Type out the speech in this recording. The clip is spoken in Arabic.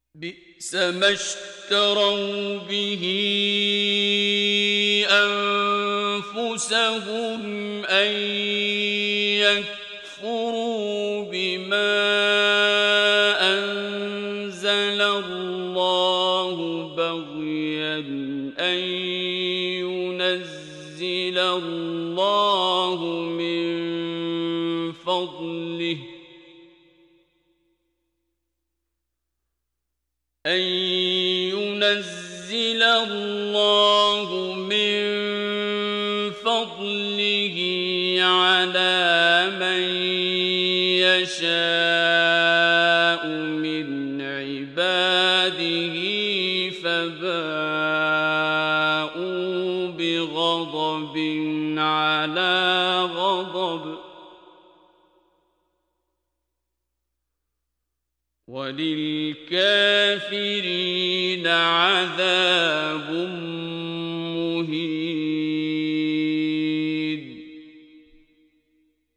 بئس ما اشتروا به أنفسهم أن يكفروا بما أنزل الله بغيا أن ينزل الله من فضله على من يشاء من عباده فباءوا بغضب على غضب وللكافرين عذاب